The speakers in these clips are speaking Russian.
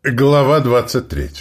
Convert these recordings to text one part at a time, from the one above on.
Глава 23.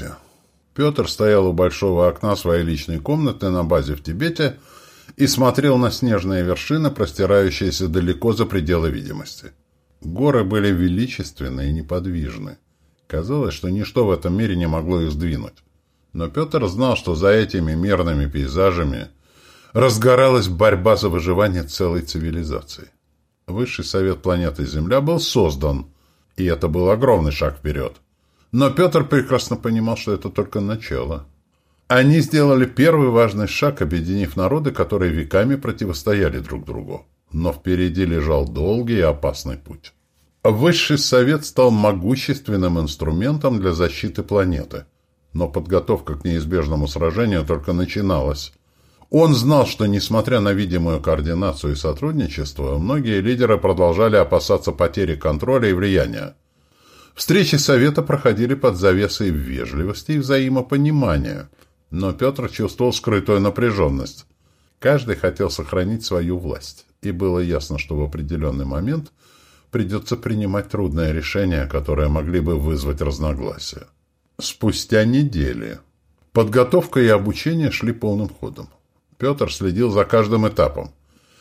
Петр стоял у большого окна своей личной комнаты на базе в Тибете и смотрел на снежные вершины, простирающиеся далеко за пределы видимости. Горы были величественны и неподвижны. Казалось, что ничто в этом мире не могло их сдвинуть. Но Петр знал, что за этими мирными пейзажами разгоралась борьба за выживание целой цивилизации. Высший совет планеты Земля был создан, и это был огромный шаг вперед. Но Петр прекрасно понимал, что это только начало. Они сделали первый важный шаг, объединив народы, которые веками противостояли друг другу. Но впереди лежал долгий и опасный путь. Высший совет стал могущественным инструментом для защиты планеты. Но подготовка к неизбежному сражению только начиналась. Он знал, что, несмотря на видимую координацию и сотрудничество, многие лидеры продолжали опасаться потери контроля и влияния. Встречи Совета проходили под завесой вежливости и взаимопонимания, но Петр чувствовал скрытую напряженность. Каждый хотел сохранить свою власть, и было ясно, что в определенный момент придется принимать трудные решения, которые могли бы вызвать разногласия. Спустя недели подготовка и обучение шли полным ходом. Петр следил за каждым этапом.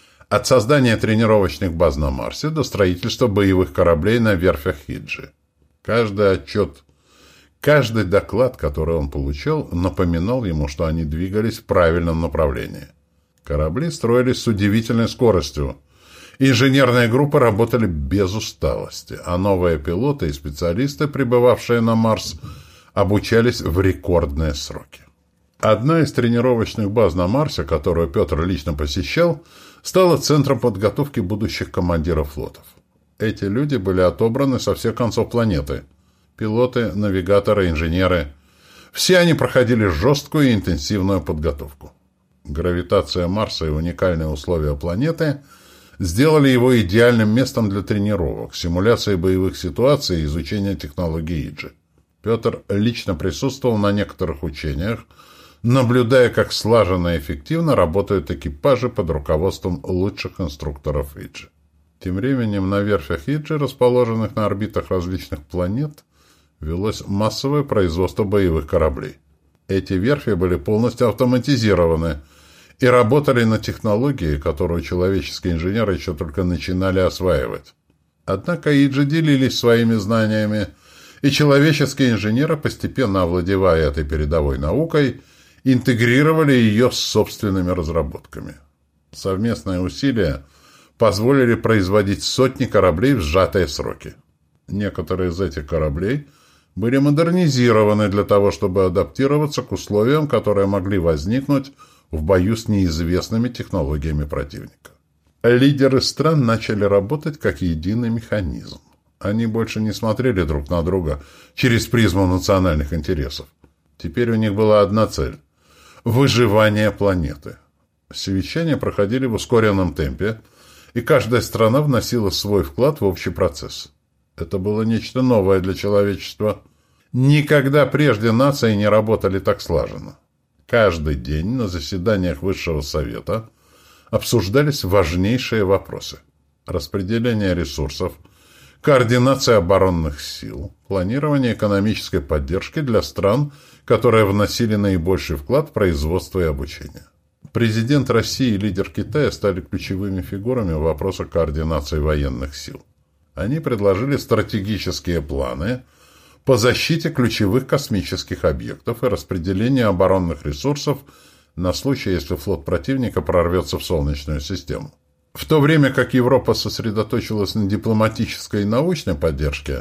От создания тренировочных баз на Марсе до строительства боевых кораблей на верфях Хиджи. Каждый отчет, каждый доклад, который он получал, напоминал ему, что они двигались в правильном направлении. Корабли строились с удивительной скоростью. Инженерные группы работали без усталости, а новые пилоты и специалисты, прибывавшие на Марс, обучались в рекордные сроки. Одна из тренировочных баз на Марсе, которую Петр лично посещал, стала центром подготовки будущих командиров флотов. Эти люди были отобраны со всех концов планеты. Пилоты, навигаторы, инженеры. Все они проходили жесткую и интенсивную подготовку. Гравитация Марса и уникальные условия планеты сделали его идеальным местом для тренировок, симуляции боевых ситуаций и изучения технологий Иджи. Петр лично присутствовал на некоторых учениях, наблюдая, как слаженно и эффективно работают экипажи под руководством лучших инструкторов Иджи. Тем временем на верфях Иджи, расположенных на орбитах различных планет, велось массовое производство боевых кораблей. Эти верфи были полностью автоматизированы и работали на технологии, которую человеческие инженеры еще только начинали осваивать. Однако Иджи делились своими знаниями, и человеческие инженеры, постепенно овладевая этой передовой наукой, интегрировали ее с собственными разработками. Совместные усилия позволили производить сотни кораблей в сжатые сроки. Некоторые из этих кораблей были модернизированы для того, чтобы адаптироваться к условиям, которые могли возникнуть в бою с неизвестными технологиями противника. Лидеры стран начали работать как единый механизм. Они больше не смотрели друг на друга через призму национальных интересов. Теперь у них была одна цель – выживание планеты. Совещания проходили в ускоренном темпе, и каждая страна вносила свой вклад в общий процесс. Это было нечто новое для человечества. Никогда прежде нации не работали так слаженно. Каждый день на заседаниях Высшего Совета обсуждались важнейшие вопросы. Распределение ресурсов, координация оборонных сил, планирование экономической поддержки для стран, которые вносили наибольший вклад в производство и обучение. Президент России и лидер Китая стали ключевыми фигурами в вопросах координации военных сил. Они предложили стратегические планы по защите ключевых космических объектов и распределению оборонных ресурсов на случай, если флот противника прорвется в Солнечную систему. В то время как Европа сосредоточилась на дипломатической и научной поддержке,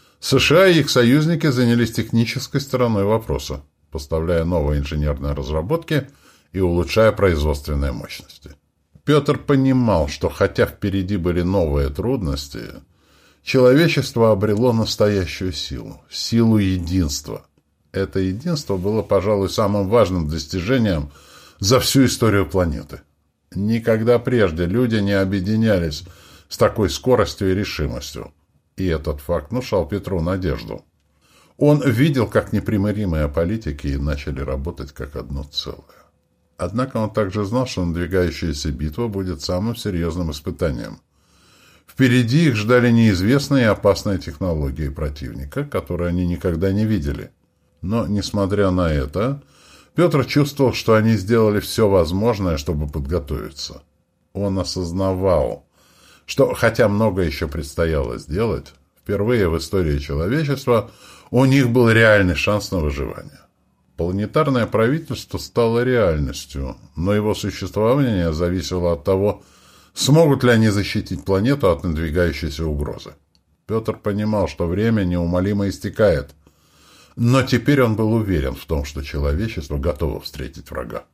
США и их союзники занялись технической стороной вопроса, поставляя новые инженерные разработки и улучшая производственные мощности. Петр понимал, что хотя впереди были новые трудности, человечество обрело настоящую силу – силу единства. Это единство было, пожалуй, самым важным достижением за всю историю планеты. Никогда прежде люди не объединялись с такой скоростью и решимостью. И этот факт внушал Петру надежду. Он видел, как непримиримые политики начали работать как одно целое. Однако он также знал, что надвигающаяся битва будет самым серьезным испытанием. Впереди их ждали неизвестные и опасные технологии противника, которые они никогда не видели. Но, несмотря на это, Петр чувствовал, что они сделали все возможное, чтобы подготовиться. Он осознавал, что, хотя многое еще предстояло сделать, впервые в истории человечества у них был реальный шанс на выживание. Планетарное правительство стало реальностью, но его существование зависело от того, смогут ли они защитить планету от надвигающейся угрозы. Петр понимал, что время неумолимо истекает, но теперь он был уверен в том, что человечество готово встретить врага.